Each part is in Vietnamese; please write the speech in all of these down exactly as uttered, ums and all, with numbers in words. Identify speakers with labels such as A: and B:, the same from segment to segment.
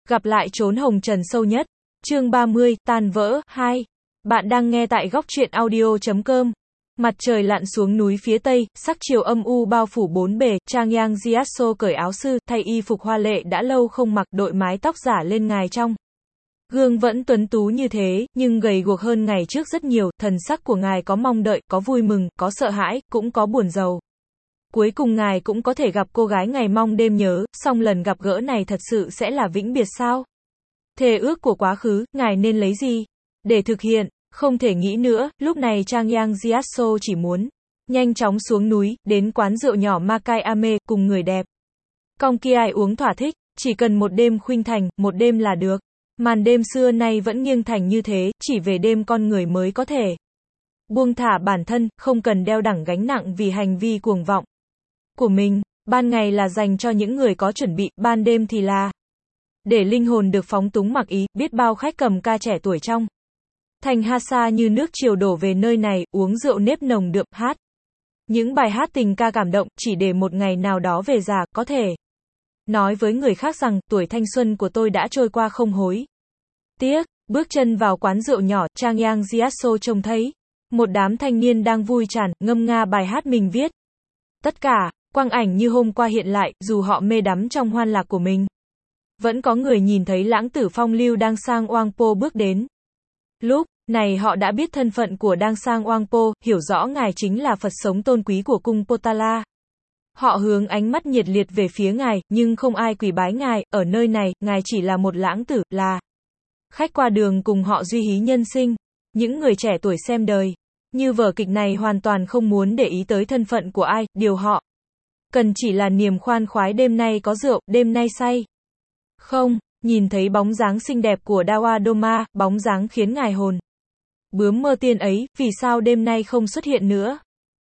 A: Gặp lại chốn hồng trần sâu nhất. Chương ba mươi, tan vỡ, hai. Bạn đang nghe tại góc truyện audio chấm com. Mặt trời lặn xuống núi phía tây, sắc chiều âm u bao phủ bốn bề, Trang Yang Jiatso cởi áo sư, thay y phục hoa lệ đã lâu không mặc, đội mái tóc giả lên ngài trong. Gương vẫn tuấn tú như thế, nhưng gầy guộc hơn ngày trước rất nhiều, thần sắc của ngài có mong đợi, có vui mừng, có sợ hãi, cũng có buồn rầu. Cuối cùng ngài cũng có thể gặp cô gái ngày mong đêm nhớ, song lần gặp gỡ này thật sự sẽ là vĩnh biệt sao? Thề ước của quá khứ, ngài nên lấy gì để thực hiện? Không thể nghĩ nữa, lúc này Trang Yang Jiatso chỉ muốn nhanh chóng xuống núi, đến quán rượu nhỏ Makai Ame, cùng người đẹp Kong Kiai uống thỏa thích, chỉ cần một đêm khuynh thành, một đêm là được. Màn đêm xưa nay vẫn nghiêng thành như thế, chỉ về đêm con người mới có thể buông thả bản thân, không cần đeo đẳng gánh nặng vì hành vi cuồng vọng của mình. Ban ngày là dành cho những người có chuẩn bị, ban đêm thì là để linh hồn được phóng túng mặc ý. Biết bao khách cầm ca trẻ tuổi trong thành Hasa như nước chiều đổ về nơi này, uống rượu nếp nồng đượm, hát những bài hát tình ca cảm động, chỉ để một ngày nào đó về già, có thể nói với người khác rằng, tuổi thanh xuân của tôi đã trôi qua không hối tiếc. Bước chân vào quán rượu nhỏ, Trang Yang Jiatso trông thấy một đám thanh niên đang vui tràn, ngâm nga bài hát mình viết. Tất cả, quang ảnh như hôm qua hiện lại, dù họ mê đắm trong hoan lạc của mình. Vẫn có người nhìn thấy lãng tử phong lưu Đang Sang Oangpo bước đến. Lúc này họ đã biết thân phận của Đang Sang Oangpo, hiểu rõ ngài chính là Phật sống tôn quý của cung Potala. Họ hướng ánh mắt nhiệt liệt về phía ngài, nhưng không ai quỳ bái ngài, ở nơi này, ngài chỉ là một lãng tử, là khách qua đường cùng họ duy hí nhân sinh. Những người trẻ tuổi xem đời như vở kịch này hoàn toàn không muốn để ý tới thân phận của ai, điều họ cần chỉ là niềm khoan khoái đêm nay có rượu, đêm nay say. Không, nhìn thấy bóng dáng xinh đẹp của Dawa Doma, bóng dáng khiến ngài hồn bướm mơ tiên ấy, vì sao đêm nay không xuất hiện nữa?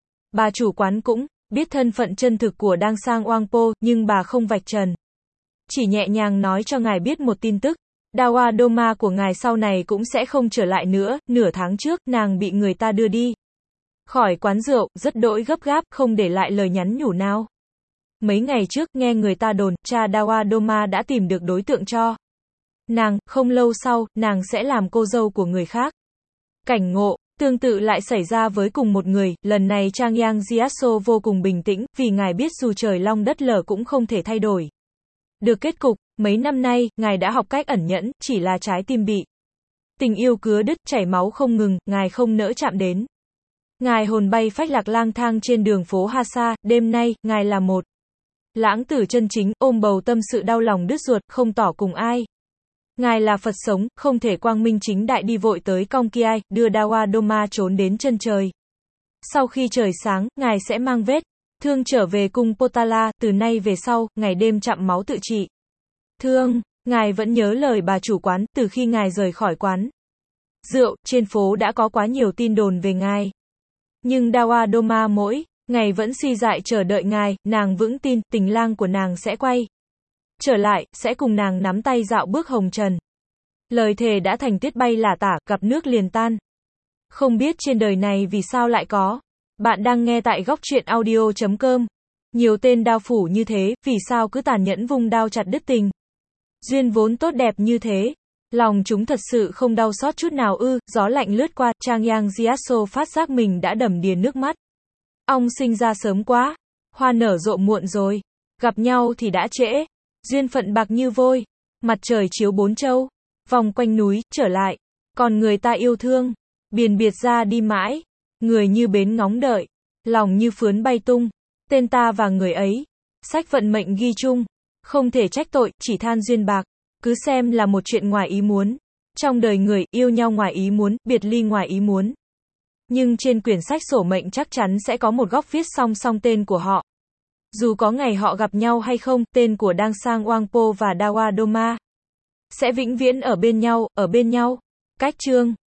A: Bà chủ quán cũng biết thân phận chân thực của Đang Sang Oangpo, nhưng bà không vạch trần. Chỉ nhẹ nhàng nói cho ngài biết một tin tức. Dawa Doma của ngài sau này cũng sẽ không trở lại nữa. Nửa tháng trước, nàng bị người ta đưa đi khỏi quán rượu, rất đỗi gấp gáp, không để lại lời nhắn nhủ nào. Mấy ngày trước, nghe người ta đồn, cha Dawa Doma đã tìm được đối tượng cho nàng, không lâu sau, nàng sẽ làm cô dâu của người khác. Cảnh ngộ tương tự lại xảy ra với cùng một người, lần này Trang Yang Jiatso vô cùng bình tĩnh, vì ngài biết dù trời long đất lở cũng không thể thay đổi được kết cục. Mấy năm nay, ngài đã học cách ẩn nhẫn, chỉ là trái tim bị tình yêu cứa đứt, chảy máu không ngừng, ngài không nỡ chạm đến. Ngài hồn bay phách lạc lang thang trên đường phố Hasa, đêm nay, ngài là một lãng tử chân chính, ôm bầu tâm sự đau lòng đứt ruột, không tỏ cùng ai. Ngài là Phật sống, không thể quang minh chính đại đi vội tới Kong Kiai, đưa Dawa Doma trốn đến chân trời. Sau khi trời sáng, ngài sẽ mang vết thương trở về cung Potala, từ nay về sau, ngày đêm chặm máu tự trị. Thương, ngài vẫn nhớ lời bà chủ quán, từ khi ngài rời khỏi quán rượu, trên phố đã có quá nhiều tin đồn về ngài. Nhưng Dawa Doma mỗi ngày vẫn si dại chờ đợi ngài, nàng vững tin, tình lang của nàng sẽ quay trở lại, sẽ cùng nàng nắm tay dạo bước hồng trần. Lời thề đã thành tiết bay lả tả, gặp nước liền tan. Không biết trên đời này vì sao lại có. Bạn đang nghe tại góc truyện audio chấm com. Nhiều tên đao phủ như thế, vì sao cứ tàn nhẫn vung đao chặt đứt tình duyên vốn tốt đẹp như thế? Lòng chúng thật sự không đau xót chút nào ư? Gió lạnh lướt qua, Trang Yang Jiatso phát giác mình đã đầm đìa nước mắt. Ong sinh ra sớm quá, hoa nở rộ muộn rồi, gặp nhau thì đã trễ, duyên phận bạc như vôi, mặt trời chiếu bốn châu, vòng quanh núi, trở lại, còn người ta yêu thương, biền biệt ra đi mãi, người như bến ngóng đợi, lòng như phướn bay tung, tên ta và người ấy, sách vận mệnh ghi chung, không thể trách tội, chỉ than duyên bạc, cứ xem là một chuyện ngoài ý muốn. Trong đời người, yêu nhau ngoài ý muốn, biệt ly ngoài ý muốn. Nhưng trên quyển sách sổ mệnh chắc chắn sẽ có một góc viết song song tên của họ. Dù có ngày họ gặp nhau hay không, tên của Đang Sang Oangpo và Dawa Doma sẽ vĩnh viễn ở bên nhau, ở bên nhau. Cách chương